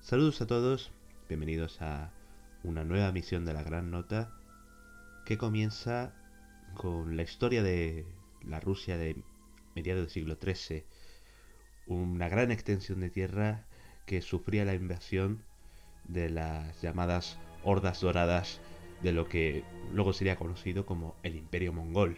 Saludos a todos, bienvenidos a una nueva misión de la Gran Nota que comienza con la historia de la Rusia de mediados del siglo XIII, una gran extensión de tierra que sufría la invasión de las llamadas hordas doradas de lo que luego sería conocido como el Imperio Mongol.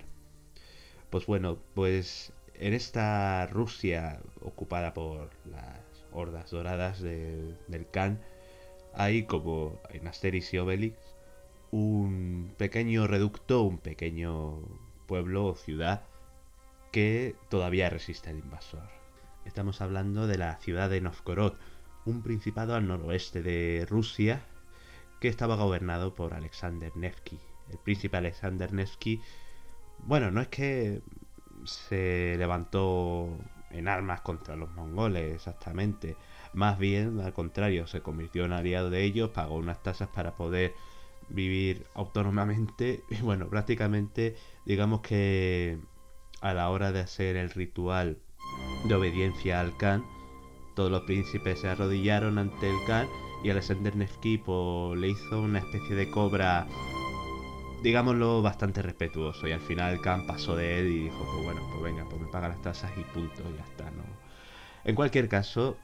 Pues en esta Rusia ocupada por las hordas doradas del Khan, hay, como en Asterix y Obelix, un pequeño reducto, un pequeño pueblo o ciudad que todavía resiste al invasor. Estamos hablando de la ciudad de Novgorod, un principado al noroeste de Rusia que estaba gobernado por Alexander Nevsky. El príncipe Alexander Nevsky, bueno, no es que se levantó en armas contra los mongoles exactamente, más bien al contrario, se convirtió en aliado de ellos, pagó unas tasas para poder vivir autónomamente y bueno, prácticamente digamos que a la hora de hacer el ritual de obediencia al Khan, todos los príncipes se arrodillaron ante el Khan y Alexander Nevsky pues, le hizo una especie de cobra, digámoslo, bastante respetuoso, y al final Khan pasó de él y dijo, pues bueno, pues venga, pues me paga las tasas y punto, y ya está, ¿no? En cualquier caso,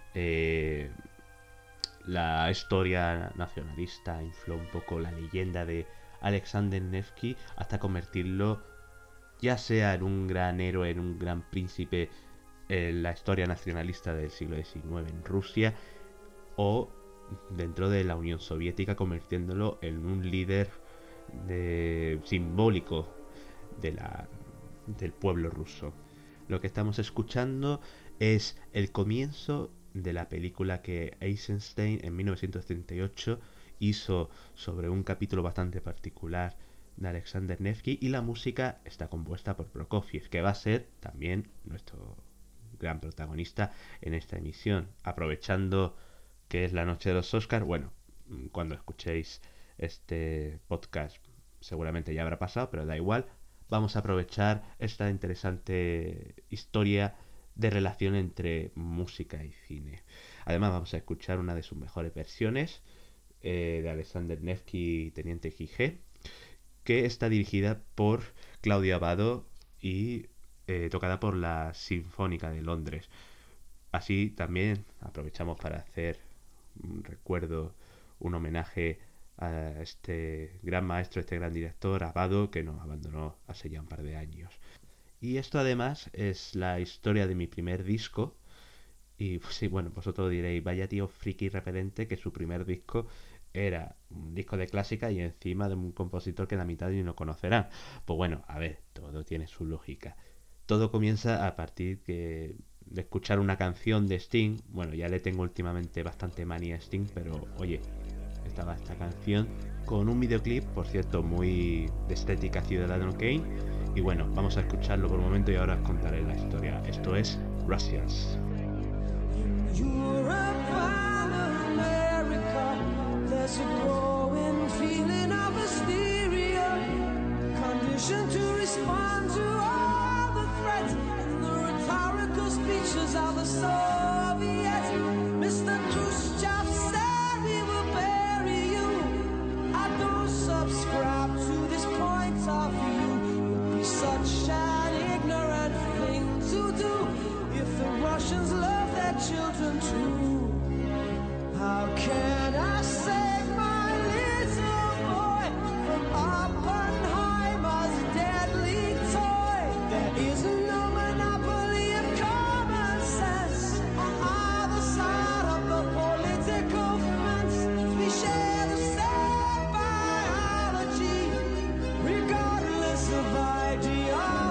la historia nacionalista infló un poco la leyenda de Alexander Nevsky hasta convertirlo ya sea en un gran héroe, en un gran príncipe en la historia nacionalista del siglo XIX en Rusia, o dentro de la Unión Soviética convirtiéndolo en un líder simbólico del pueblo ruso. Lo que estamos escuchando es el comienzo de la película que Eisenstein en 1938 hizo sobre un capítulo bastante particular de Alexander Nevsky, y la música está compuesta por Prokofiev, que va a ser también nuestro gran protagonista en esta emisión. Aprovechando que es la noche de los Oscars, bueno, cuando escuchéis este podcast seguramente ya habrá pasado, pero da igual, vamos a aprovechar esta interesante historia de relación entre música y cine. Además vamos a escuchar una de sus mejores versiones, de Alexander Nevsky, Teniente Gige, que está dirigida por Claudio Abbado y tocada por la Sinfónica de Londres. Así también aprovechamos para hacer un recuerdo, un homenaje a este gran maestro, este gran director, Abbado, que nos abandonó hace ya un par de años. Y esto además es la historia de mi primer disco. Y pues, sí, bueno, vosotros diréis, vaya tío friki repelente, que su primer disco era un disco de clásica y encima de un compositor que la mitad ni lo conocerán. Pues bueno, a ver, todo tiene su lógica. Todo comienza a partir de escuchar una canción de Sting. Bueno, ya le tengo últimamente bastante manía a Sting, pero oye, estaba esta canción con un videoclip, por cierto, muy de estética Ciudadano Kane. Y bueno, vamos a escucharlo por un momento y ahora os contaré la historia. Esto es Russians. There's a growing feeling of hysteria, conditioned to respond to all the threats and the rhetorical speeches of the Soviets. Mr. Khrushchev said we will bury you. I don't subscribe to this point of view. It would be such an ignorant thing to do if the Russians love their children too. How can I save my little boy from Oppenheimer's deadly toy? There is no monopoly of common sense on either side of the political fence. We share the same biology, regardless of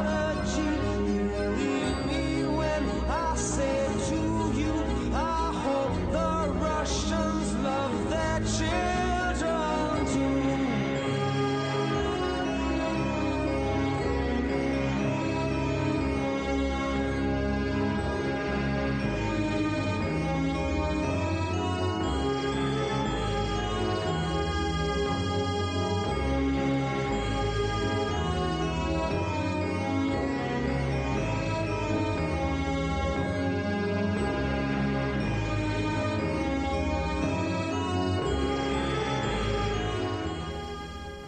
ideology. Believe me when I say to you, I hope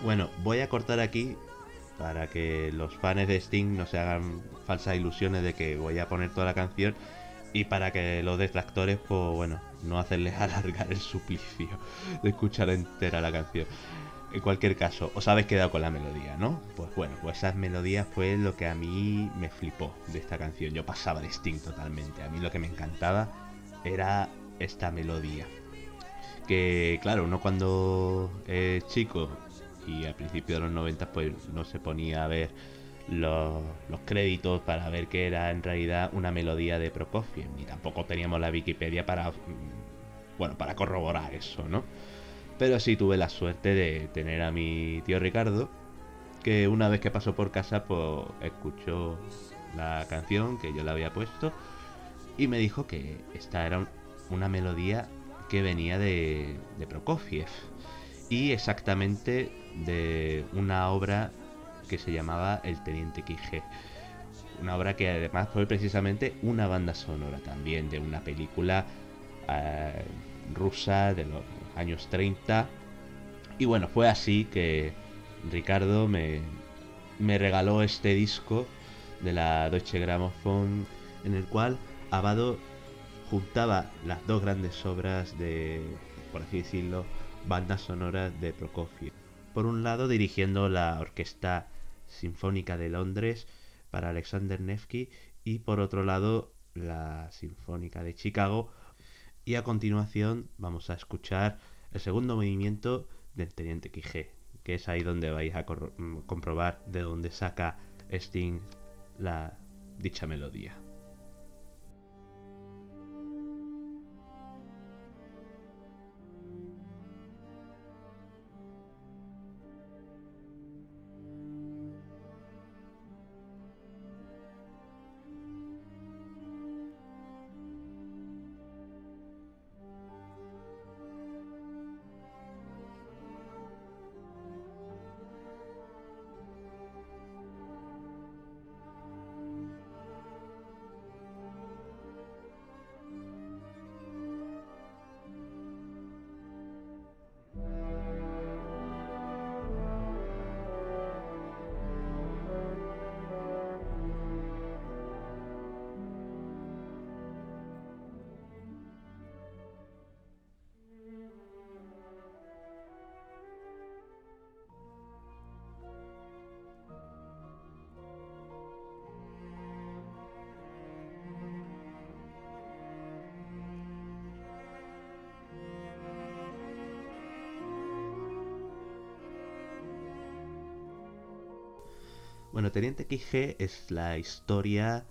Bueno, voy a cortar aquí para que los fans de Sting no se hagan falsas ilusiones de que voy a poner toda la canción y para que los detractores, pues bueno, no hacerles alargar el suplicio de escuchar entera la canción. En cualquier caso, os habéis quedado con la melodía, ¿no? Pues bueno, pues esa melodía fue lo que a mí me flipó de esta canción. Yo pasaba de Sting totalmente. A mí lo que me encantaba era esta melodía. Que claro, uno cuando es chico y al principio de los 90 pues no se ponía a ver los créditos para ver que era en realidad una melodía de Prokofiev, ni tampoco teníamos la Wikipedia para, bueno, para corroborar eso, ¿no? Pero sí tuve la suerte de tener a mi tío Ricardo, que una vez que pasó por casa pues escuchó la canción que yo le había puesto y me dijo que esta era una melodía que venía de Prokofiev y exactamente de una obra que se llamaba El Teniente Quijé, una obra que además fue precisamente una banda sonora también de una película rusa de los años 30. Y bueno, fue así que Ricardo me regaló este disco de la Deutsche Grammophon, en el cual Abbado juntaba las dos grandes obras de, por así decirlo, bandas sonoras de Prokofiev. Por un lado, dirigiendo la Orquesta Sinfónica de Londres para Alexander Nevsky y por otro lado, la Sinfónica de Chicago. Y a continuación vamos a escuchar el segundo movimiento del Teniente Quijé, que es ahí donde vais a comprobar de dónde saca Sting la dicha melodía. Bueno, Teniente Quijé es la historia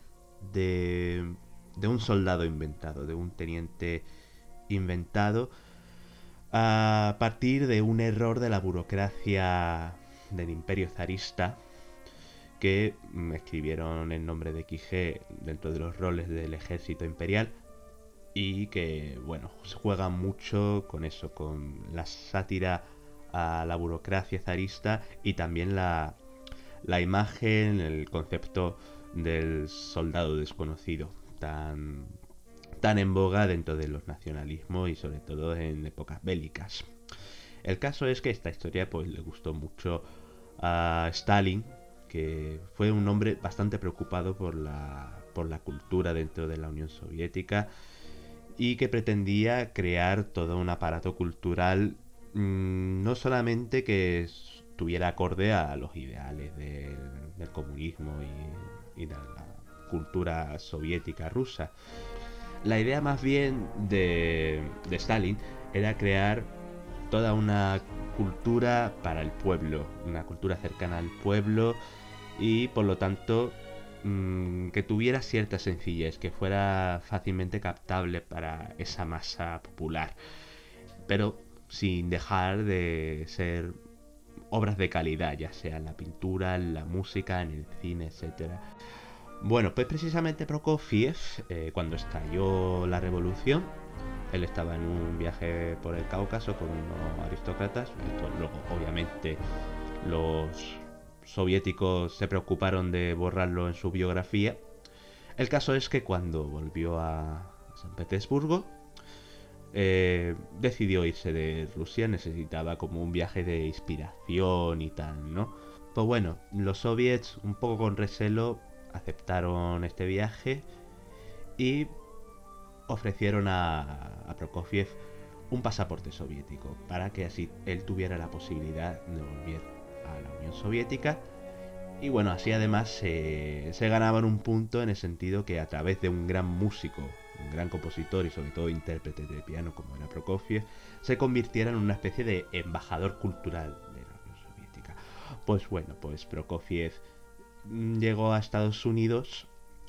de un soldado inventado, de un teniente inventado a partir de un error de la burocracia del Imperio zarista que escribieron el nombre de Quijé dentro de los roles del ejército imperial y que, bueno, juega mucho con eso, con la sátira a la burocracia zarista y también la imagen, el concepto del soldado desconocido, tan en boga dentro de los nacionalismos y sobre todo en épocas bélicas. El caso es que esta historia pues le gustó mucho a Stalin, que fue un hombre bastante preocupado por la cultura dentro de la Unión Soviética y que pretendía crear todo un aparato cultural no solamente que estuviera acorde a los ideales del comunismo y de la cultura soviética rusa. La idea más bien de Stalin era crear toda una cultura para el pueblo, una cultura cercana al pueblo y por lo tanto que tuviera cierta sencillez, que fuera fácilmente captable para esa masa popular, pero sin dejar de ser obras de calidad, ya sea en la pintura, en la música, en el cine, etcétera. Bueno, pues precisamente Prokofiev, cuando estalló la revolución, él estaba en un viaje por el Cáucaso con unos aristócratas. Esto luego, obviamente, los soviéticos se preocuparon de borrarlo en su biografía. El caso es que cuando volvió a San Petersburgo, decidió irse de Rusia, necesitaba como un viaje de inspiración y tal, ¿no? Pues bueno, los soviets, un poco con recelo, aceptaron este viaje y ofrecieron a Prokofiev un pasaporte soviético para que así él tuviera la posibilidad de volver a la Unión Soviética. Y bueno, así además se ganaban un punto en el sentido que a través de un gran músico, un gran compositor y sobre todo intérprete de piano como era Prokofiev, se convirtiera en una especie de embajador cultural de la Unión Soviética. Pues bueno, pues Prokofiev llegó a Estados Unidos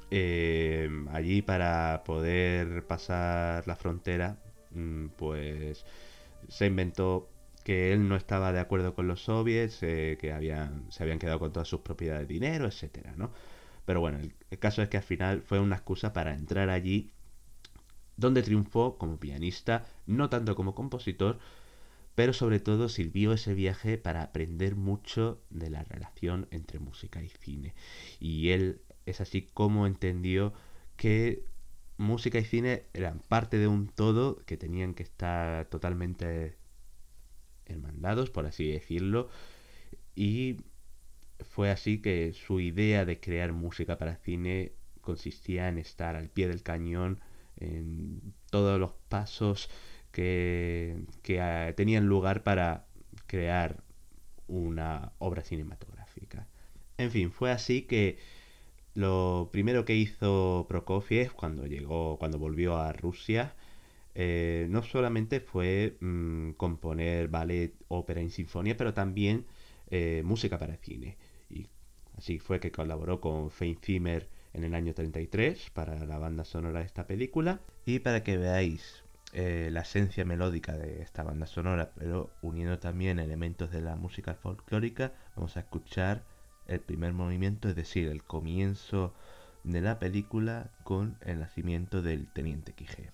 allí para poder pasar la frontera, pues se inventó que él no estaba de acuerdo con los soviets, que se habían quedado con todas sus propiedades de dinero, etcétera, ¿no? Pero bueno, el caso es que al final fue una excusa para entrar allí, donde triunfó como pianista, no tanto como compositor, pero sobre todo sirvió ese viaje para aprender mucho de la relación entre música y cine. Y él es así como entendió que música y cine eran parte de un todo, que tenían que estar totalmente hermandados, por así decirlo, y fue así que su idea de crear música para cine consistía en estar al pie del cañón en todos los pasos que tenían lugar para crear una obra cinematográfica. En fin, fue así que lo primero que hizo Prokofiev cuando volvió a Rusia, no solamente fue componer ballet, ópera y sinfonía, pero también música para cine. Y así fue que colaboró con Fein Zimmer en el año 33 para la banda sonora de esta película. Y para que veáis la esencia melódica de esta banda sonora, pero uniendo también elementos de la música folclórica, vamos a escuchar el primer movimiento, es decir, el comienzo de la película con el nacimiento del Teniente Quijé.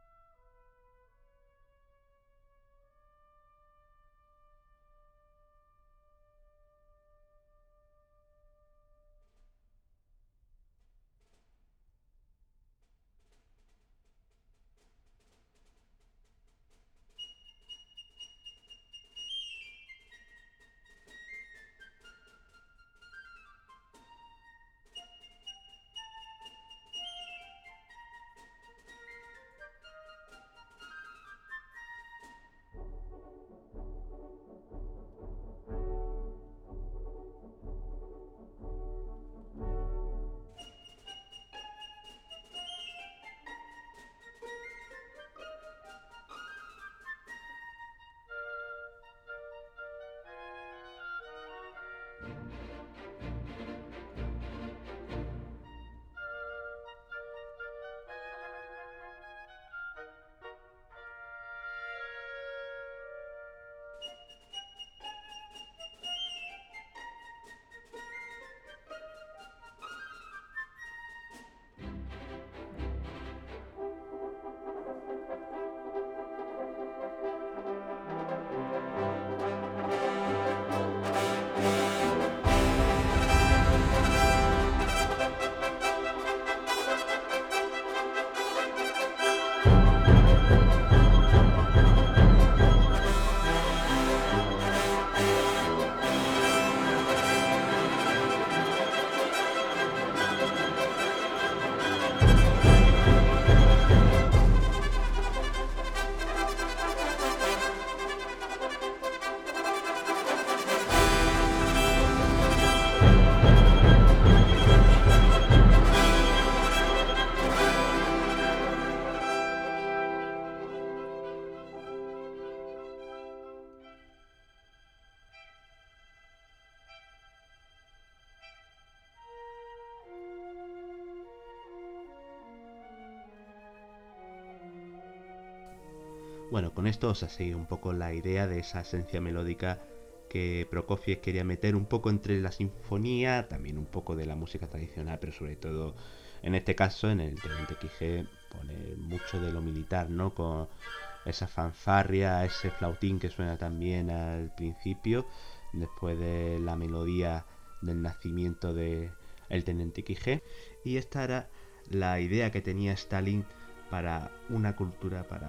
Bueno, con esto os ha seguido un poco la idea de esa esencia melódica que Prokofiev quería meter un poco entre la sinfonía, también un poco de la música tradicional, pero sobre todo en este caso, en el Teniente Quijé, pone mucho de lo militar, ¿no? Con esa fanfarria, ese flautín que suena también al principio, después de la melodía del nacimiento de el Teniente Quijé. Y esta era la idea que tenía Stalin para una cultura, para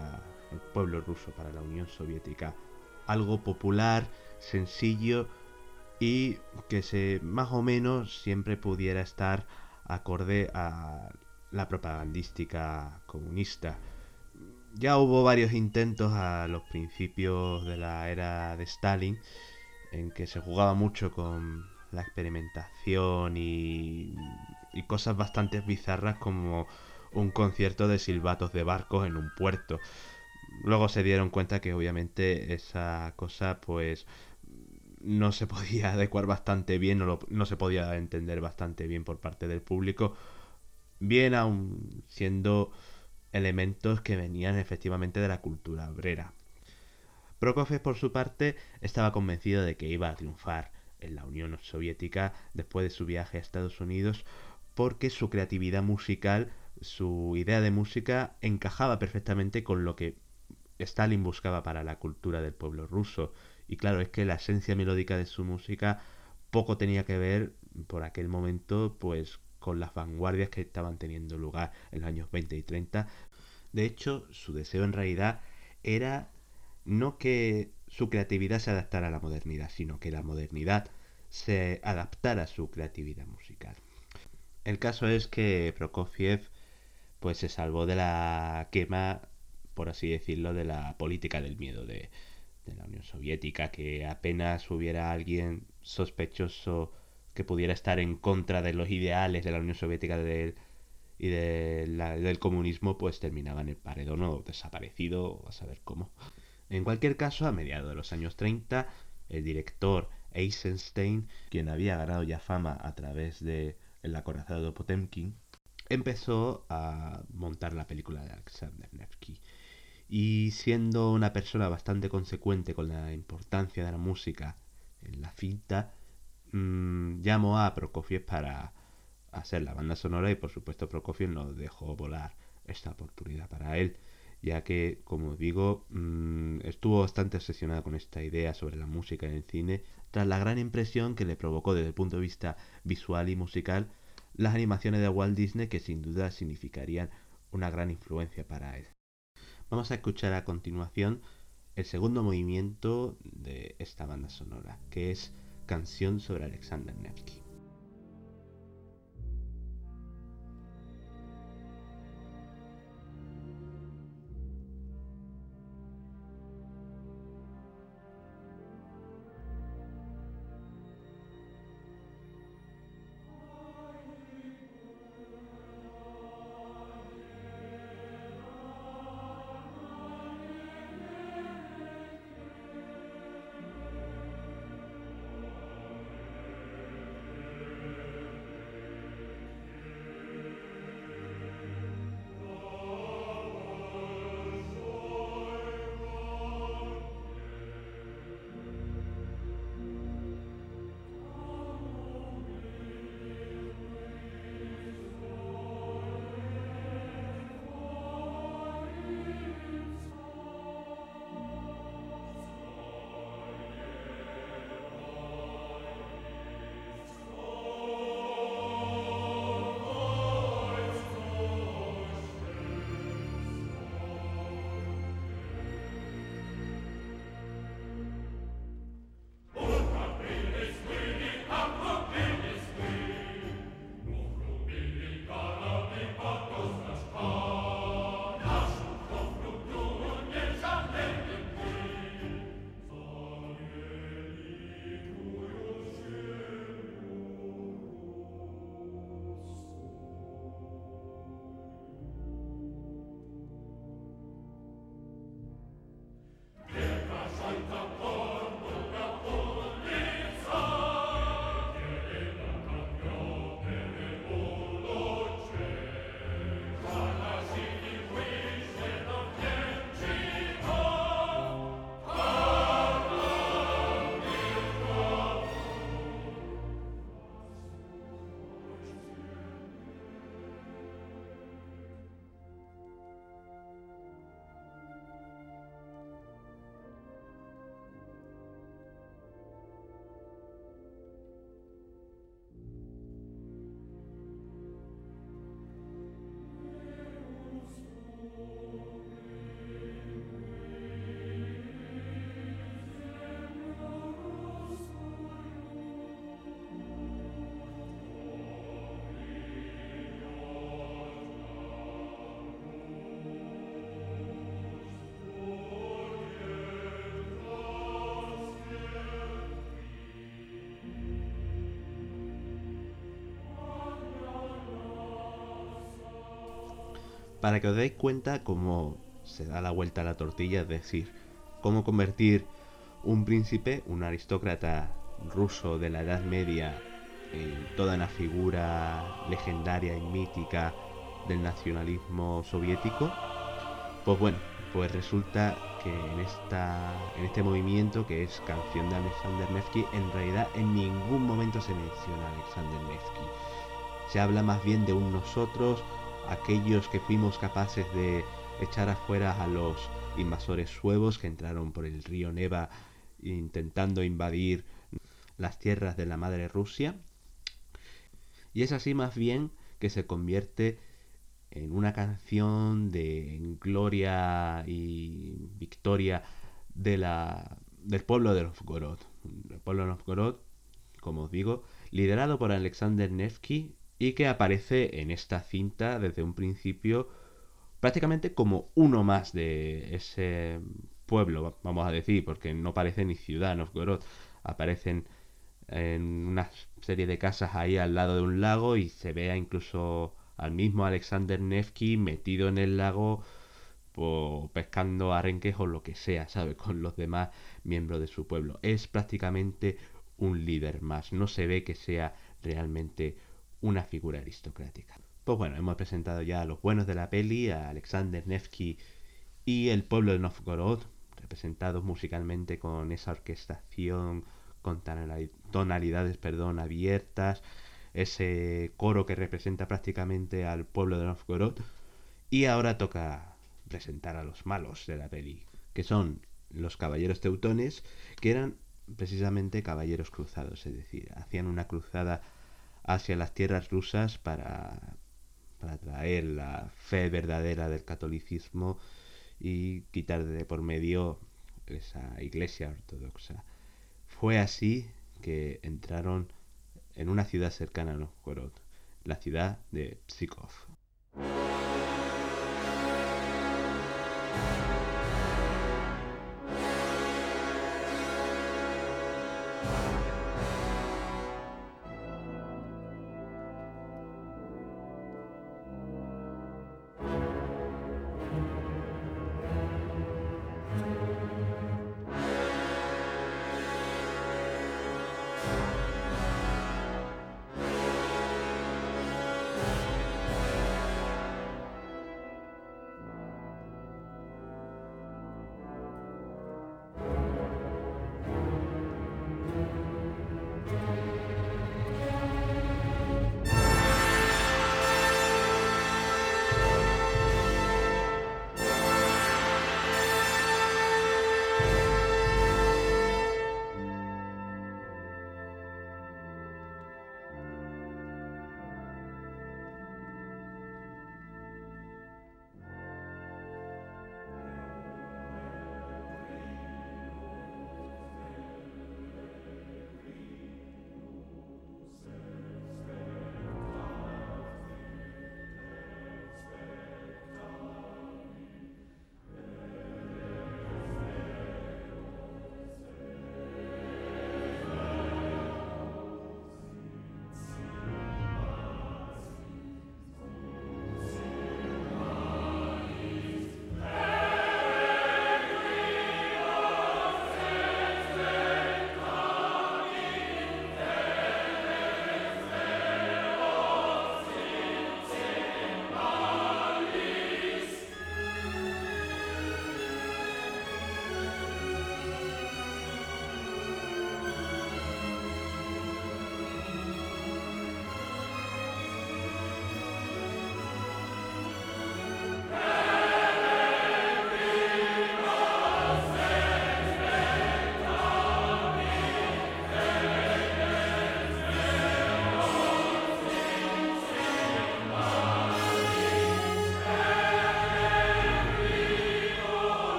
el pueblo ruso para la Unión Soviética. Algo popular, sencillo y que se más o menos siempre pudiera estar acorde a la propagandística comunista. Ya hubo varios intentos a los principios de la era de Stalin en que se jugaba mucho con la experimentación y cosas bastante bizarras como un concierto de silbatos de barcos en un puerto. Luego se dieron cuenta que obviamente esa cosa pues no se podía adecuar bastante bien, no se podía entender bastante bien por parte del público, bien aun siendo elementos que venían efectivamente de la cultura obrera. Prokofiev, por su parte, estaba convencido de que iba a triunfar en la Unión Soviética después de su viaje a Estados Unidos porque su creatividad musical, su idea de música encajaba perfectamente con lo que Stalin buscaba para la cultura del pueblo ruso. Y claro, es que la esencia melódica de su música poco tenía que ver por aquel momento pues con las vanguardias que estaban teniendo lugar en los años 20 y 30. De hecho, su deseo en realidad era no que su creatividad se adaptara a la modernidad, sino que la modernidad se adaptara a su creatividad musical. El caso es que Prokofiev pues se salvó de la quema, por así decirlo, de la política del miedo de la Unión Soviética, que apenas hubiera alguien sospechoso que pudiera estar en contra de los ideales de la Unión Soviética del comunismo, pues terminaba en el paredón o desaparecido, o a saber cómo. En cualquier caso, a mediados de los años 30, el director Eisenstein, quien había ganado ya fama a través de El acorazado de Potemkin, empezó a montar la película de Alexander Nevsky. Y siendo una persona bastante consecuente con la importancia de la música en la cinta, llamó a Prokofiev para hacer la banda sonora y por supuesto Prokofiev no dejó volar esta oportunidad para él, ya que, como digo, estuvo bastante obsesionado con esta idea sobre la música en el cine, tras la gran impresión que le provocó desde el punto de vista visual y musical las animaciones de Walt Disney, que sin duda significarían una gran influencia para él. Vamos a escuchar a continuación el segundo movimiento de esta banda sonora, que es Canción sobre Alexander Nevsky. para que os deis cuenta cómo se da la vuelta a la tortilla, es decir, cómo convertir un príncipe, un aristócrata ruso de la Edad Media, en toda una figura legendaria y mítica del nacionalismo soviético. Pues bueno, pues resulta que en este movimiento, que es Canción de Alexander Nevsky, en realidad en ningún momento se menciona a Alexander Nevsky. Se habla más bien de un nosotros, aquellos que fuimos capaces de echar afuera a los invasores suevos que entraron por el río Neva intentando invadir las tierras de la madre Rusia. Y es así más bien que se convierte en una canción de gloria y victoria del pueblo de Novgorod. El pueblo de Novgorod, como os digo, liderado por Alexander Nevsky, y que aparece en esta cinta desde un principio prácticamente como uno más de ese pueblo, vamos a decir, porque no parece ni ciudad Novgorod. Aparecen en una serie de casas ahí al lado de un lago y se vea incluso al mismo Alexander Nevsky metido en el lago pescando arenques o lo que sea, ¿sabes? Con los demás miembros de su pueblo. Es prácticamente un líder más. No se ve que sea realmente una figura aristocrática. Pues bueno, hemos presentado ya a los buenos de la peli, a Alexander Nevsky y el pueblo de Novgorod, representados musicalmente con esa orquestación con tonalidades abiertas, ese coro que representa prácticamente al pueblo de Novgorod. Y ahora toca presentar a los malos de la peli, que son los caballeros teutones, que eran precisamente caballeros cruzados, es decir, hacían una cruzada hacia las tierras rusas para traer la fe verdadera del catolicismo y quitar de por medio esa iglesia ortodoxa. Fue así que entraron en una ciudad cercana a Novgorod, la ciudad de Pskov.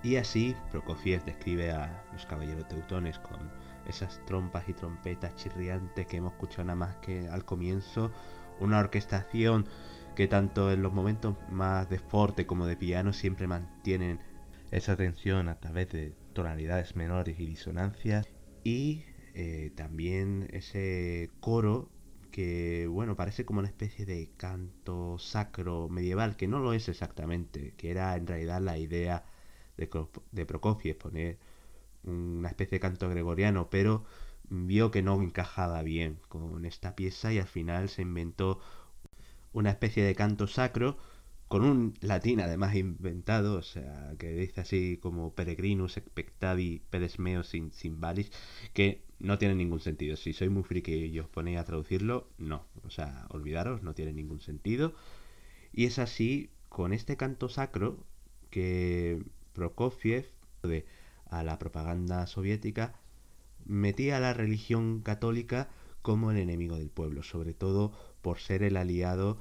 Y así Prokofiev describe a los caballeros teutones con esas trompas y trompetas chirriantes que hemos escuchado nada más que al comienzo, una orquestación que tanto en los momentos más de forte como de piano siempre mantienen esa tensión a través de tonalidades menores y disonancias, y también ese coro que, bueno, parece como una especie de canto sacro medieval, que no lo es exactamente, que era en realidad la idea de Prokofiev, poner una especie de canto gregoriano, pero vio que no encajaba bien con esta pieza y al final se inventó una especie de canto sacro con un latín además inventado, o sea, que dice así como Peregrinus expectavi pedes meos in cymbalis, que no tiene ningún sentido. Si sois muy friki y os ponéis a traducirlo, no, o sea, olvidaros, no tiene ningún sentido. Y es así, con este canto sacro, que Prokofiev, a la propaganda soviética, metía a la religión católica como el enemigo del pueblo, sobre todo por ser el aliado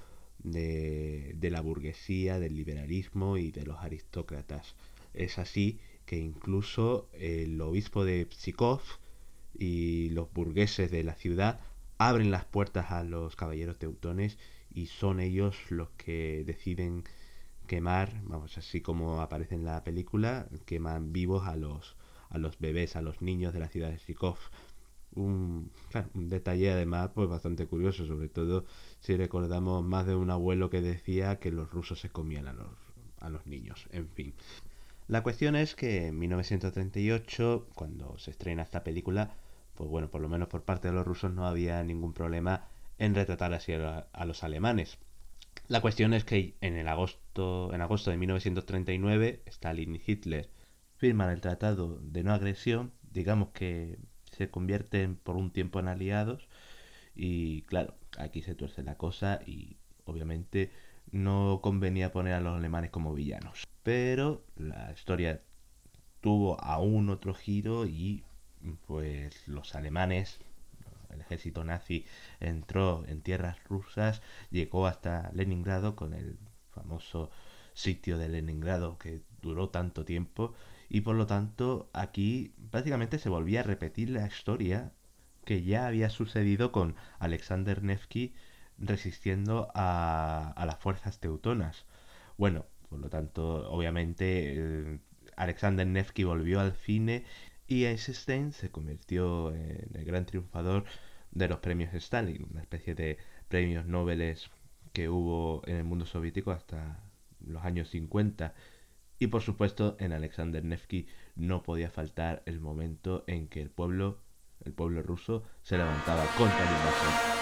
de la burguesía, del liberalismo y de los aristócratas. Es así que incluso el obispo de Pskov y los burgueses de la ciudad abren las puertas a los caballeros teutones y son ellos los que deciden quemar, vamos, así como aparece en la película, queman vivos a los bebés, a los niños de la ciudad de Pskov. Claro, un detalle además pues bastante curioso, sobre todo si recordamos más de un abuelo que decía que los rusos se comían a los niños. En fin, la cuestión es que en 1938, cuando se estrena esta película, pues bueno, por lo menos por parte de los rusos no había ningún problema en retratar así a los alemanes. La cuestión es que en agosto de 1939, Stalin y Hitler firman el Tratado de No Agresión, digamos que se convierten por un tiempo en aliados, y claro, aquí se tuerce la cosa y obviamente no convenía poner a los alemanes como villanos. Pero la historia tuvo aún otro giro y pues los alemanes, el ejército nazi entró en tierras rusas, llegó hasta Leningrado con el famoso sitio de Leningrado que duró tanto tiempo, y por lo tanto aquí prácticamente se volvía a repetir la historia que ya había sucedido con Alexander Nevsky resistiendo a las fuerzas teutonas. Bueno, por lo tanto, obviamente, Alexander Nevsky volvió al cine y Eisenstein se convirtió en el gran triunfador de los premios Stalin, una especie de premios Nobel que hubo en el mundo soviético hasta los años 50. Y por supuesto, en Alexander Nevsky no podía faltar el momento en que el pueblo ruso se levantaba contra el invasor.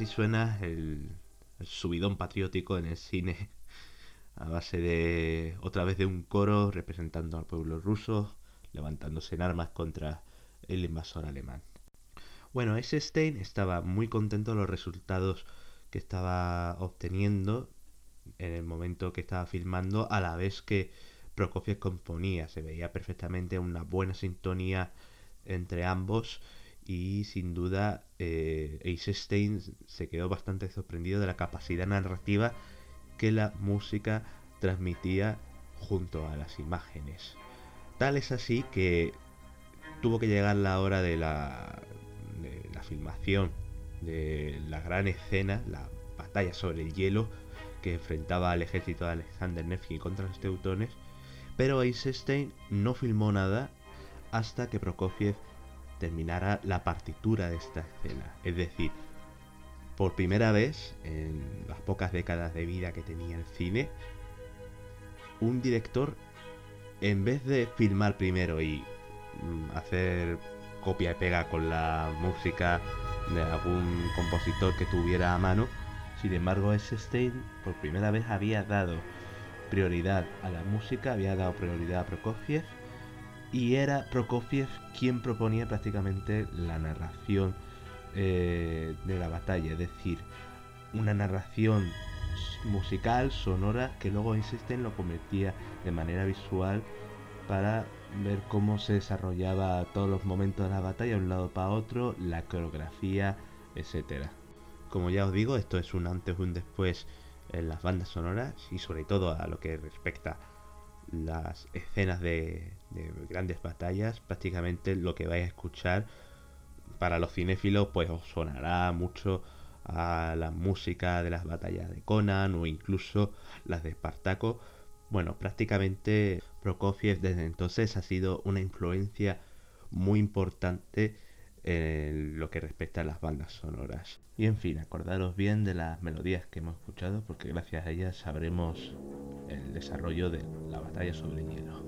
suena el subidón patriótico en el cine a base de otra vez de un coro representando al pueblo ruso levantándose en armas contra el invasor alemán. Bueno, Eisenstein estaba muy contento de los resultados que estaba obteniendo en el momento que estaba filmando, a la vez que Prokofiev componía. Se veía perfectamente una buena sintonía entre ambos y sin duda Eisenstein se quedó bastante sorprendido de la capacidad narrativa que la música transmitía junto a las imágenes. Tal es así que tuvo que llegar la hora de la filmación de la gran escena, la batalla sobre el hielo que enfrentaba al ejército de Alexander Nevsky contra los teutones, pero Eisenstein no filmó nada hasta que Prokofiev terminara la partitura de esta escena. Es decir, por primera vez en las pocas décadas de vida que tenía el cine, un director, en vez de filmar primero y hacer copia y pega con la música de algún compositor que tuviera a mano, sin embargo Eisenstein por primera vez había dado prioridad a la música, había dado prioridad a Prokofiev, y era Prokofiev quien proponía prácticamente la narración de la batalla, es decir, una narración musical, sonora, que luego Eisenstein lo convertía de manera visual para ver cómo se desarrollaba todos los momentos de la batalla de un lado para otro, la coreografía, etcétera. Como ya os digo, esto es un antes y un después en las bandas sonoras y sobre todo a lo que respecta las escenas de grandes batallas. Prácticamente lo que vais a escuchar para los cinéfilos pues os sonará mucho a la música de las batallas de Conan o incluso las de Espartaco. Bueno, prácticamente Prokofiev desde entonces ha sido una influencia muy importante en lo que respecta a las bandas sonoras. Y en fin, acordaros bien de las melodías que hemos escuchado porque gracias a ellas sabremos el desarrollo de la batalla sobre el hielo.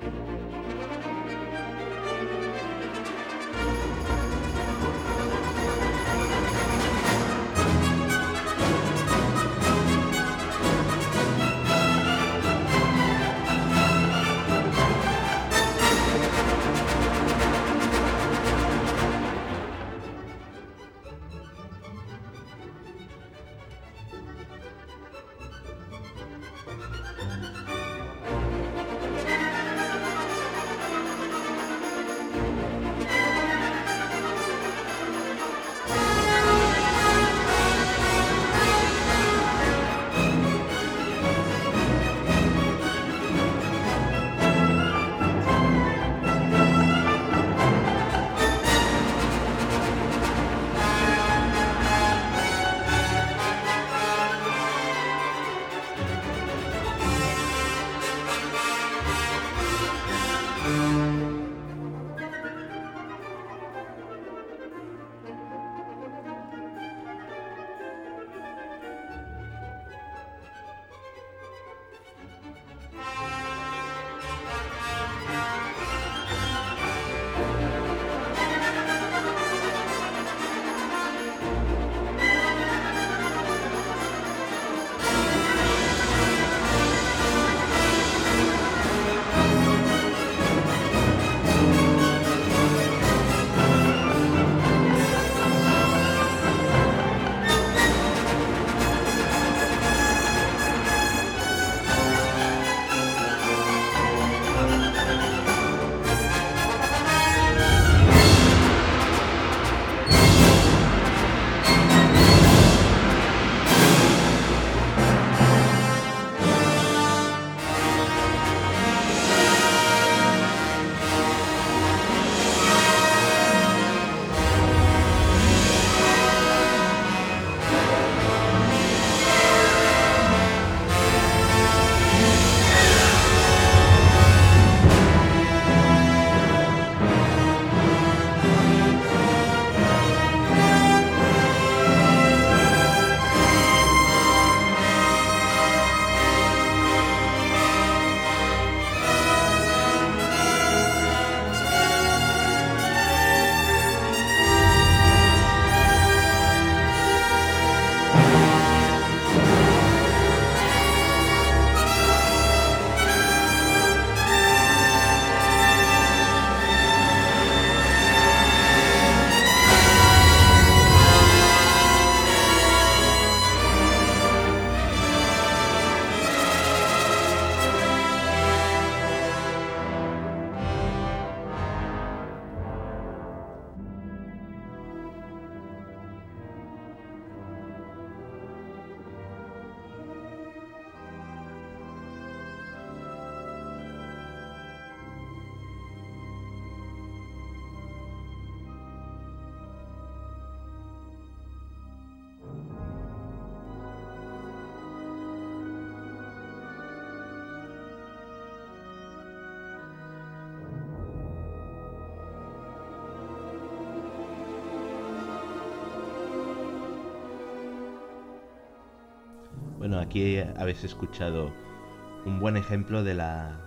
Bueno, aquí habéis escuchado un buen ejemplo de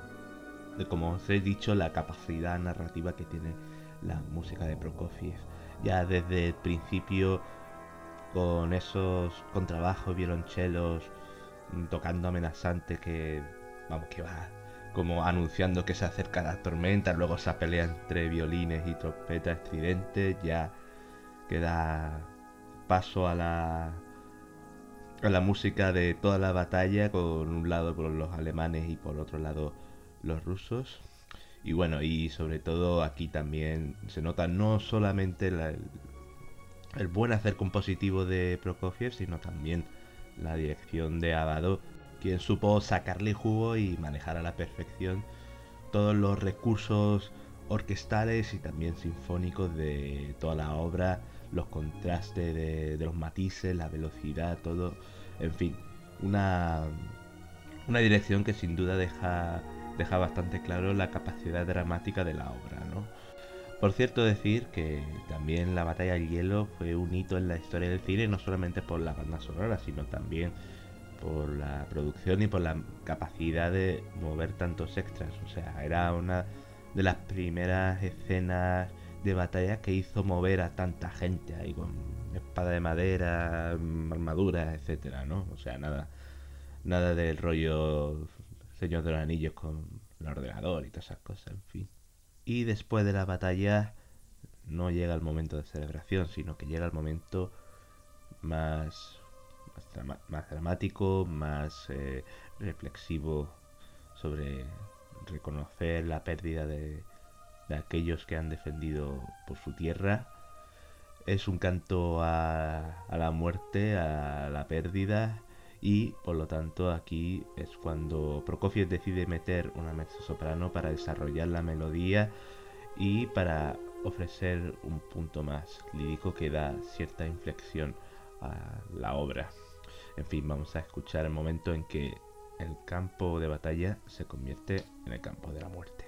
como os he dicho, la capacidad narrativa que tiene la música de Prokofiev. Ya desde el principio, con esos contrabajos, violonchelos, tocando amenazante que va como anunciando que se acerca la tormenta, luego esa pelea entre violines y trompetas estridentes, ya que da paso a la música de toda la batalla, con un lado por los alemanes y por otro lado los rusos. Y bueno, y sobre todo aquí también se nota no solamente el buen hacer compositivo de Prokofiev, sino también la dirección de Abado, quien supo sacarle jugo y manejar a la perfección todos los recursos orquestales y también sinfónicos de toda la obra, los contrastes de los matices, la velocidad, todo, en fin, una dirección que sin duda deja bastante claro la capacidad dramática de la obra, ¿no? Por cierto, decir que también la Batalla del Hielo fue un hito en la historia del cine, no solamente por la banda sonora, sino también por la producción y por la capacidad de mover tantos extras. O sea, era una de las primeras escenas de batalla que hizo mover a tanta gente ahí con espada de madera, armaduras, etcétera, ¿no? O sea, nada del rollo Señor de los Anillos con el ordenador y todas esas cosas, en fin. Y después de la batalla no llega el momento de celebración, sino que llega el momento más, más dramático, más reflexivo sobre reconocer la pérdida de aquellos que han defendido por su tierra. Es un canto a la muerte, a la pérdida, y por lo tanto aquí es cuando Prokofiev decide meter una mezzosoprano para desarrollar la melodía y para ofrecer un punto más lírico que da cierta inflexión a la obra. En fin, vamos a escuchar el momento en que el campo de batalla se convierte en el campo de la muerte.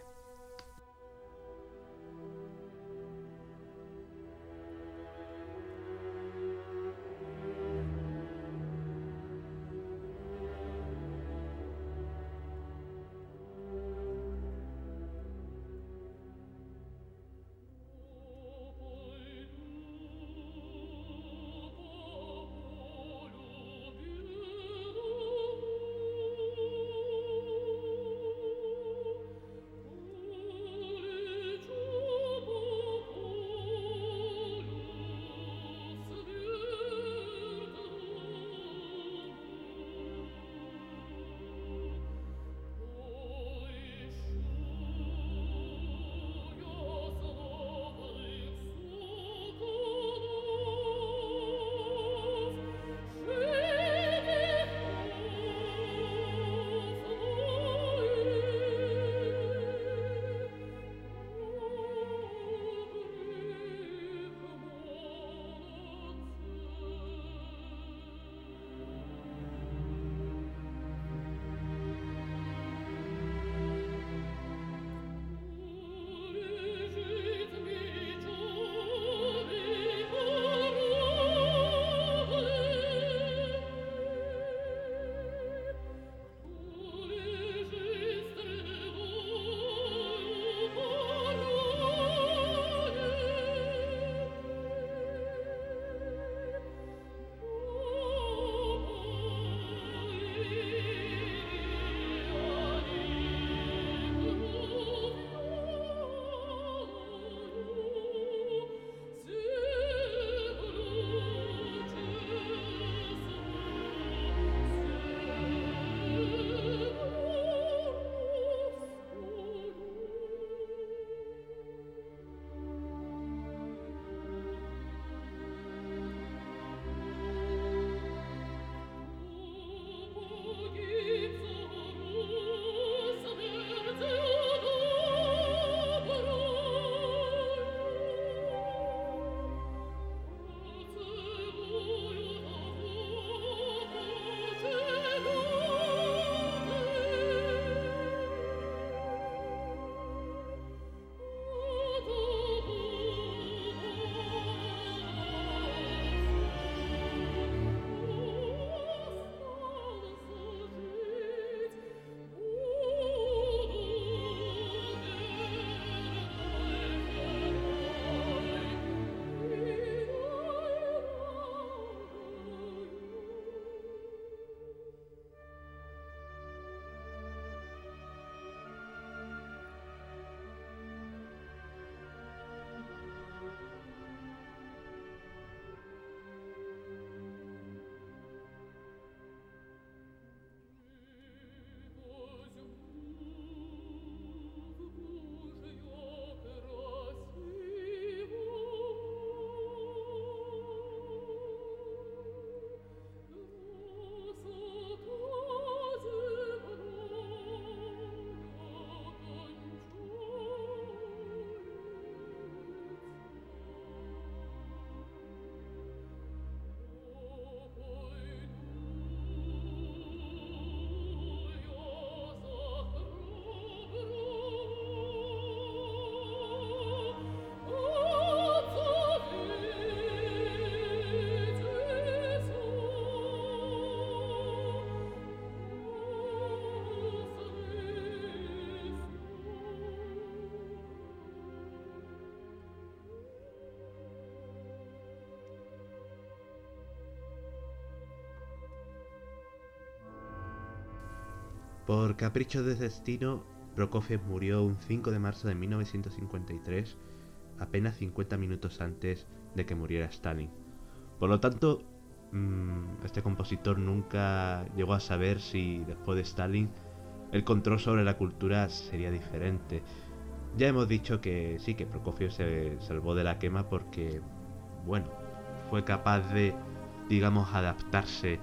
Por capricho de destino, Prokofiev murió un 5 de marzo de 1953, apenas 50 minutos antes de que muriera Stalin. Por lo tanto, este compositor nunca llegó a saber si después de Stalin el control sobre la cultura sería diferente. Ya hemos dicho que sí, que Prokofiev se salvó de la quema porque, bueno, fue capaz de, digamos, adaptarse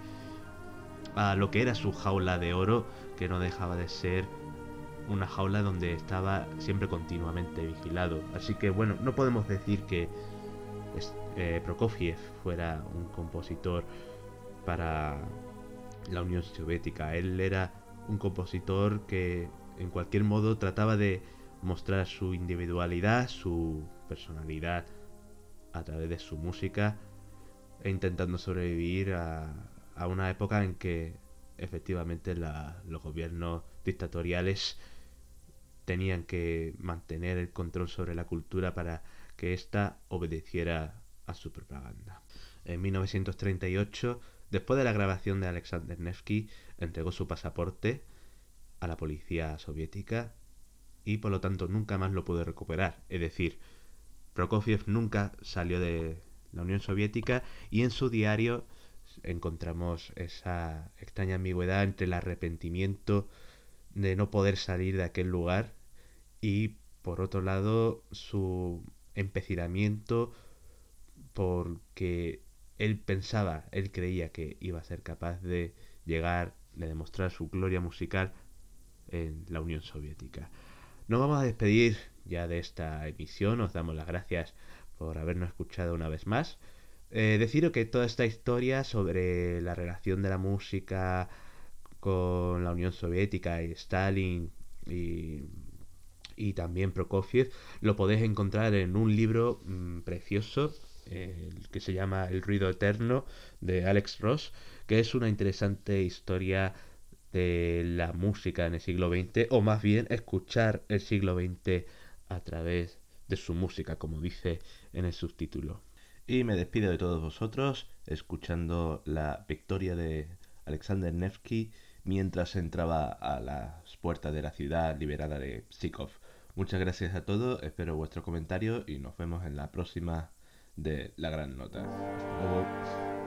a lo que era su jaula de oro, que no dejaba de ser una jaula donde estaba siempre continuamente vigilado. Así que, bueno, no podemos decir que Prokofiev fuera un compositor para la Unión Soviética. Él era un compositor que en cualquier modo trataba de mostrar su individualidad, su personalidad a través de su música e intentando sobrevivir a una época en que efectivamente los gobiernos dictatoriales tenían que mantener el control sobre la cultura para que ésta obedeciera a su propaganda. En 1938, después de la grabación de Alexander Nevsky, entregó su pasaporte a la policía soviética y por lo tanto nunca más lo pudo recuperar. Es decir, Prokofiev nunca salió de la Unión Soviética y en su diario encontramos esa extraña ambigüedad entre el arrepentimiento de no poder salir de aquel lugar y por otro lado su empecinamiento porque él creía que iba a ser capaz de llegar, de demostrar su gloria musical en la Unión Soviética. Nos vamos a despedir ya de esta emisión, os damos las gracias por habernos escuchado una vez más. Deciros que toda esta historia sobre la relación de la música con la Unión Soviética y Stalin y también Prokofiev lo podéis encontrar en un libro precioso que se llama El ruido eterno de Alex Ross, que es una interesante historia de la música en el siglo XX, o más bien escuchar el siglo XX a través de su música, como dice en el subtítulo. Y me despido de todos vosotros escuchando la victoria de Alexander Nevsky mientras entraba a las puertas de la ciudad liberada de Pskov. Muchas gracias a todos, espero vuestros comentarios y nos vemos en la próxima de La Gran Nota. Hasta luego.